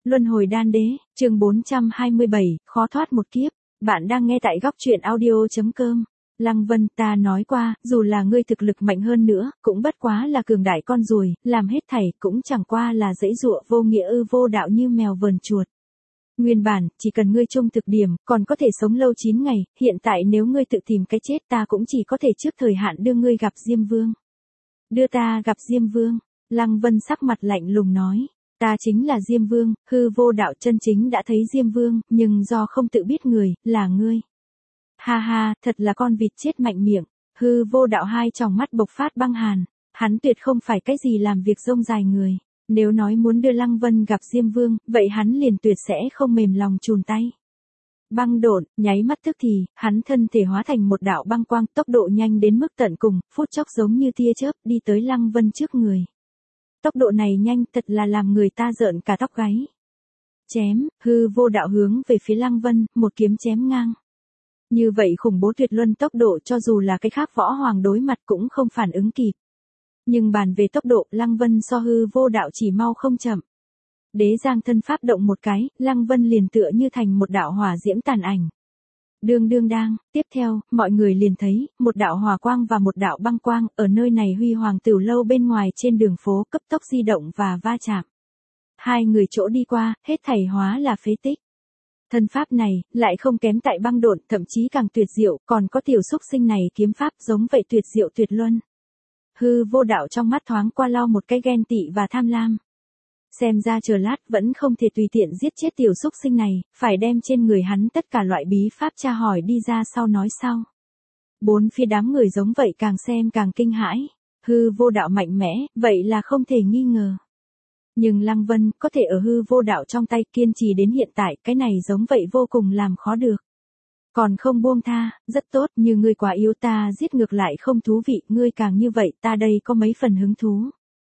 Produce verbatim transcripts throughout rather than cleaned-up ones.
Luân hồi đan đế, chương bốn trăm hai mươi bảy, khó thoát một kiếp. Bạn đang nghe tại góc truyện audio.com. Lăng Vân, ta nói qua, dù là ngươi thực lực mạnh hơn nữa, cũng bất quá là cường đại con ruồi, làm hết thảy cũng chẳng qua là dãy dụa vô nghĩa ư vô đạo như mèo vờn chuột. Nguyên bản, chỉ cần ngươi trung thực điểm, còn có thể sống lâu chín ngày, hiện tại nếu ngươi tự tìm cái chết ta cũng chỉ có thể trước thời hạn đưa ngươi gặp Diêm Vương. Đưa ta gặp Diêm Vương, Lăng Vân sắc mặt lạnh lùng nói. Ta chính là Diêm Vương, hư vô đạo chân chính đã thấy Diêm Vương, nhưng do không tự biết người, là ngươi. Ha ha, thật là con vịt chết mạnh miệng, hư vô đạo hai tròng mắt bộc phát băng hàn, hắn tuyệt không phải cái gì làm việc rông dài người. Nếu nói muốn đưa Lăng Vân gặp Diêm Vương, vậy hắn liền tuyệt sẽ không mềm lòng chùn tay. Băng độn, nháy mắt tức thì, hắn thân thể hóa thành một đạo băng quang, tốc độ nhanh đến mức tận cùng, phút chốc giống như tia chớp đi tới Lăng Vân trước người. Tốc độ này nhanh thật là làm người ta rợn cả tóc gáy. Chém, hư vô đạo hướng về phía Lăng Vân, một kiếm chém ngang. Như vậy khủng bố tuyệt luân tốc độ cho dù là cái khác võ hoàng đối mặt cũng không phản ứng kịp. Nhưng bàn về tốc độ, Lăng Vân so hư vô đạo chỉ mau không chậm. Đế giang thân pháp động một cái, Lăng Vân liền tựa như thành một đạo hỏa diễm tàn ảnh. Đương đương đang, tiếp theo, mọi người liền thấy, một đạo hỏa quang và một đạo băng quang, ở nơi này huy hoàng tửu lâu bên ngoài trên đường phố cấp tốc di động và va chạm. Hai người chỗ đi qua, hết thảy hóa là phế tích. Thân pháp này, lại không kém tại băng độn, thậm chí càng tuyệt diệu, còn có tiểu xúc sinh này kiếm pháp giống vậy tuyệt diệu tuyệt luân. Hư vô đạo trong mắt thoáng qua lau một cái ghen tị và tham lam. Xem ra chờ lát vẫn không thể tùy tiện giết chết tiểu xúc sinh này, phải đem trên người hắn tất cả loại bí pháp tra hỏi đi ra sau nói sau. Bốn phía đám người giống vậy càng xem càng kinh hãi, hư vô đạo mạnh mẽ, vậy là không thể nghi ngờ. Nhưng Lăng Vân có thể ở hư vô đạo trong tay kiên trì đến hiện tại, cái này giống vậy vô cùng làm khó được. Còn không buông tha, rất tốt, như ngươi quá yếu ta giết ngược lại không thú vị, ngươi càng như vậy ta đây có mấy phần hứng thú.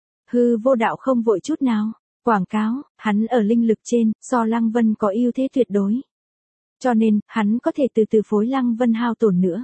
Hư vô đạo không vội chút nào. Quảng cáo, hắn ở linh lực trên, so Lăng Vân có ưu thế tuyệt đối. Cho nên, hắn có thể từ từ phối Lăng Vân hao tổn nữa.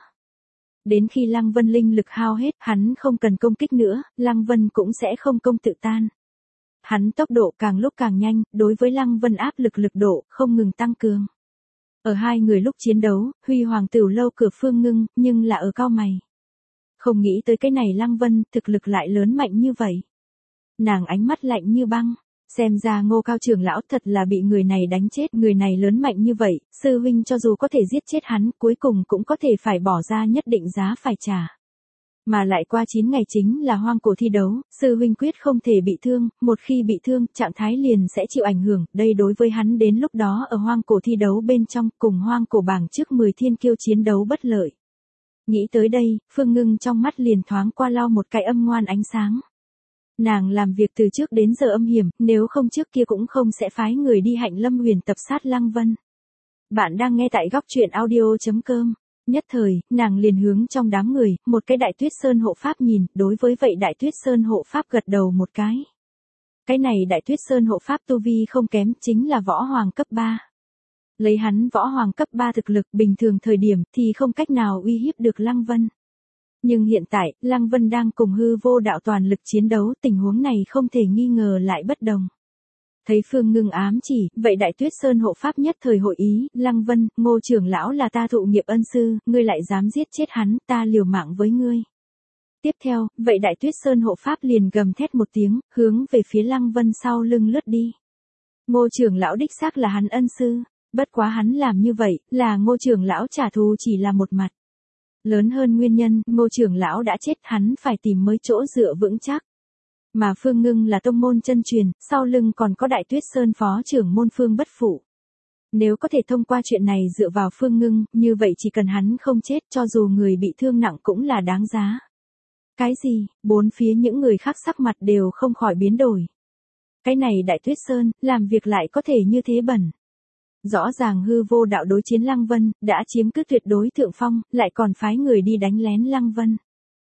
Đến khi Lăng Vân linh lực hao hết, hắn không cần công kích nữa, Lăng Vân cũng sẽ không công tự tan. Hắn tốc độ càng lúc càng nhanh, đối với Lăng Vân áp lực lực độ, không ngừng tăng cường. Ở hai người lúc chiến đấu, huy hoàng tửu lâu cửa phương ngưng, nhưng là ở cao mày. Không nghĩ tới cái này Lăng Vân, thực lực lại lớn mạnh như vậy. Nàng ánh mắt lạnh như băng. Xem ra Ngô Cao trưởng lão thật là bị người này đánh chết, người này lớn mạnh như vậy, sư huynh cho dù có thể giết chết hắn, cuối cùng cũng có thể phải bỏ ra nhất định giá phải trả. Mà lại qua chín ngày chính là hoang cổ thi đấu, sư huynh quyết không thể bị thương, một khi bị thương, trạng thái liền sẽ chịu ảnh hưởng, đây đối với hắn đến lúc đó ở hoang cổ thi đấu bên trong, cùng hoang cổ bảng trước mười thiên kiêu chiến đấu bất lợi. Nghĩ tới đây, Phương Ngưng trong mắt liền thoáng qua lau một cái âm ngoan ánh sáng. Nàng làm việc từ trước đến giờ âm hiểm, nếu không trước kia cũng không sẽ phái người đi Hạnh Lâm Huyền tập sát Lăng Vân. Bạn đang nghe tại góc truyện audio.com. Nhất thời, nàng liền hướng trong đám người, một cái Đại Tuyết Sơn hộ pháp nhìn, đối với vậy Đại Tuyết Sơn hộ pháp gật đầu một cái. Cái này Đại Tuyết Sơn hộ pháp tu vi không kém, chính là võ hoàng cấp ba. Lấy hắn võ hoàng cấp ba thực lực bình thường thời điểm thì không cách nào uy hiếp được Lăng Vân. Nhưng hiện tại, Lăng Vân đang cùng hư vô đạo toàn lực chiến đấu, tình huống này không thể nghi ngờ lại bất đồng. Thấy Phương Ngưng ám chỉ, vậy Đại Tuyết Sơn hộ pháp nhất thời hội ý, Lăng Vân, Ngô trưởng lão là ta thụ nghiệp ân sư, ngươi lại dám giết chết hắn, ta liều mạng với ngươi. Tiếp theo, vậy Đại Tuyết Sơn hộ pháp liền gầm thét một tiếng, hướng về phía Lăng Vân sau lưng lướt đi. Ngô trưởng lão đích xác là hắn ân sư, bất quá hắn làm như vậy, là Ngô trưởng lão trả thù chỉ là một mặt. Lớn hơn nguyên nhân, Ngô trưởng lão đã chết, hắn phải tìm mới chỗ dựa vững chắc. Mà Phương Ngưng là tông môn chân truyền, sau lưng còn có Đại Tuyết Sơn phó trưởng môn Phương Bất Phụ. Nếu có thể thông qua chuyện này dựa vào Phương Ngưng, như vậy chỉ cần hắn không chết, cho dù người bị thương nặng cũng là đáng giá. Cái gì? Bốn phía những người khác sắc mặt đều không khỏi biến đổi. Cái này Đại Tuyết Sơn, làm việc lại có thể như thế bẩn. Rõ ràng hư vô đạo đối chiến Lăng Vân, đã chiếm cứ tuyệt đối thượng phong, lại còn phái người đi đánh lén Lăng Vân.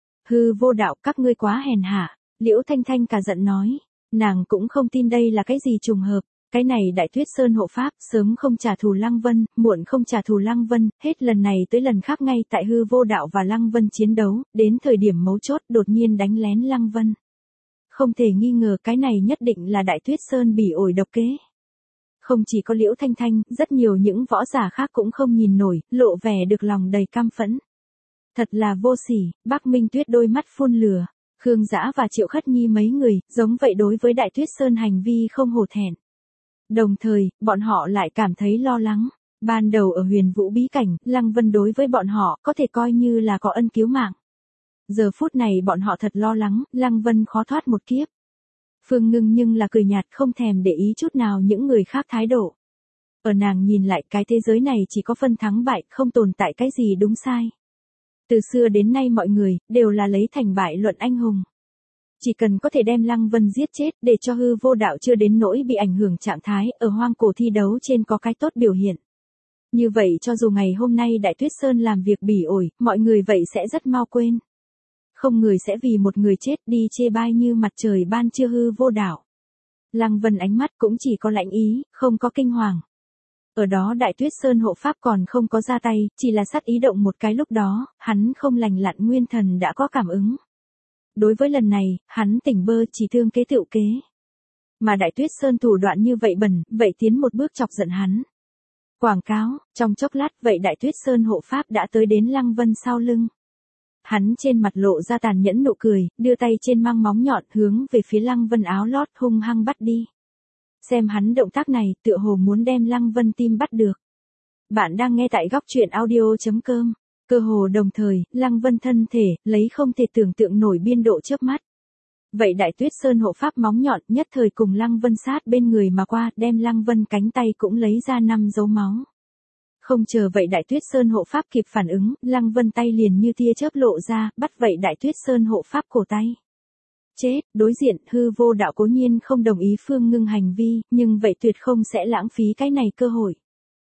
Hư vô đạo, các ngươi quá hèn hạ, Liễu Thanh Thanh cả giận nói, nàng cũng không tin đây là cái gì trùng hợp, cái này Đại Tuyết Sơn hộ pháp, sớm không trả thù Lăng Vân, muộn không trả thù Lăng Vân, hết lần này tới lần khác ngay tại hư vô đạo và Lăng Vân chiến đấu, đến thời điểm mấu chốt đột nhiên đánh lén Lăng Vân. Không thể nghi ngờ cái này nhất định là Đại Tuyết Sơn bỉ ổi độc kế. Không chỉ có Liễu Thanh Thanh, rất nhiều những võ giả khác cũng không nhìn nổi, lộ vẻ được lòng đầy căm phẫn. Thật là vô sỉ, Bắc Minh Tuyết đôi mắt phun lửa. Khương Dã và Triệu Khất Nhi mấy người, giống vậy đối với Đại Tuyết Sơn hành vi không hổ thẹn. Đồng thời, bọn họ lại cảm thấy lo lắng. Ban đầu ở Huyền Vũ bí cảnh, Lăng Vân đối với bọn họ có thể coi như là có ân cứu mạng. Giờ phút này bọn họ thật lo lắng, Lăng Vân khó thoát một kiếp. Phương Ngưng nhưng là cười nhạt không thèm để ý chút nào những người khác thái độ. Ở nàng nhìn lại cái thế giới này chỉ có phân thắng bại, không tồn tại cái gì đúng sai. Từ xưa đến nay mọi người, đều là lấy thành bại luận anh hùng. Chỉ cần có thể đem Lăng Vân giết chết để cho hư vô đạo chưa đến nỗi bị ảnh hưởng trạng thái ở hoang cổ thi đấu trên có cái tốt biểu hiện. Như vậy cho dù ngày hôm nay Đại Tuyết Sơn làm việc bỉ ổi, mọi người vậy sẽ rất mau quên. Không người sẽ vì một người chết đi chê bai như mặt trời ban trưa hư vô đạo. Lăng Vân ánh mắt cũng chỉ có lãnh ý, không có kinh hoàng. Ở đó Đại Tuyết Sơn hộ pháp còn không có ra tay, chỉ là sát ý động một cái lúc đó, hắn không lành lặn nguyên thần đã có cảm ứng. Đối với lần này, hắn tỉnh bơ chỉ thương kế tựu kế. Mà Đại Tuyết Sơn thủ đoạn như vậy bẩn, vậy tiến một bước chọc giận hắn. Quảng cáo, trong chốc lát vậy Đại Tuyết Sơn hộ pháp đã tới đến Lăng Vân sau lưng. Hắn trên mặt lộ ra tàn nhẫn nụ cười, đưa tay trên mang móng nhọn hướng về phía Lăng Vân áo lót hung hăng bắt đi. Xem hắn động tác này tựa hồ muốn đem Lăng Vân tim bắt được. Bạn đang nghe tại góc truyện audio chấm com. Cơ hồ đồng thời, Lăng Vân thân thể, lấy không thể tưởng tượng nổi biên độ chớp mắt. Vậy Đại Tuyết Sơn hộ pháp móng nhọn nhất thời cùng Lăng Vân sát bên người mà qua, đem Lăng Vân cánh tay cũng lấy ra năm dấu máu. Không chờ vậy Đại Tuyết Sơn hộ pháp kịp phản ứng, Lăng Vân tay liền như tia chớp lộ ra, bắt vậy Đại Tuyết Sơn hộ pháp cổ tay. Chết, đối diện, hư vô đạo cố nhiên không đồng ý Phương Ngưng hành vi, nhưng vậy tuyệt không sẽ lãng phí cái này cơ hội.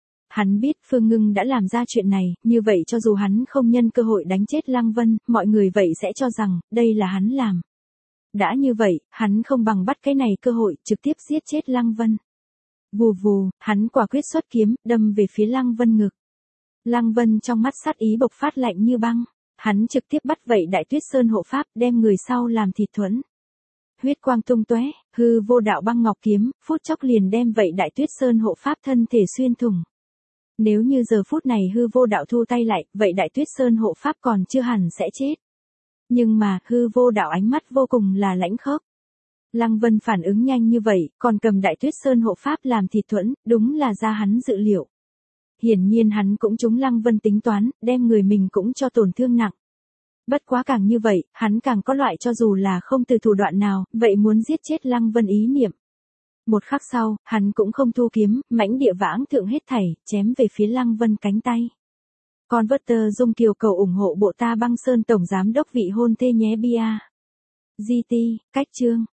Hắn biết Phương Ngưng đã làm ra chuyện này, như vậy cho dù hắn không nhân cơ hội đánh chết Lăng Vân, mọi người vậy sẽ cho rằng, đây là hắn làm. Đã như vậy, hắn không bằng bắt cái này cơ hội, trực tiếp giết chết Lăng Vân. Vù vù, hắn quả quyết xuất kiếm, đâm về phía Lăng Vân ngực. Lăng Vân trong mắt sát ý bộc phát lạnh như băng. Hắn trực tiếp bắt vậy Đại Tuyết Sơn hộ pháp, đem người sau làm thịt thuẫn. Huyết quang tung tóe, hư vô đạo băng ngọc kiếm, phút chốc liền đem vậy Đại Tuyết Sơn hộ pháp thân thể xuyên thủng. Nếu như giờ phút này hư vô đạo thu tay lại, vậy Đại Tuyết Sơn hộ pháp còn chưa hẳn sẽ chết. Nhưng mà, hư vô đạo ánh mắt vô cùng là lãnh khốc. Lăng Vân phản ứng nhanh như vậy, còn cầm Đại Tuyết Sơn hộ pháp làm thịt thuẫn, đúng là ra hắn dự liệu. Hiển nhiên hắn cũng trúng Lăng Vân tính toán, đem người mình cũng cho tổn thương nặng. Bất quá càng như vậy, hắn càng có loại cho dù là không từ thủ đoạn nào, vậy muốn giết chết Lăng Vân ý niệm. Một khắc sau, hắn cũng không thu kiếm, mãnh địa vãng thượng hết thảy, chém về phía Lăng Vân cánh tay. Converter Dung Kiều cầu ủng hộ bộ ta băng sơn tổng giám đốc vị hôn thê nhé bia. giê tê, cách chương.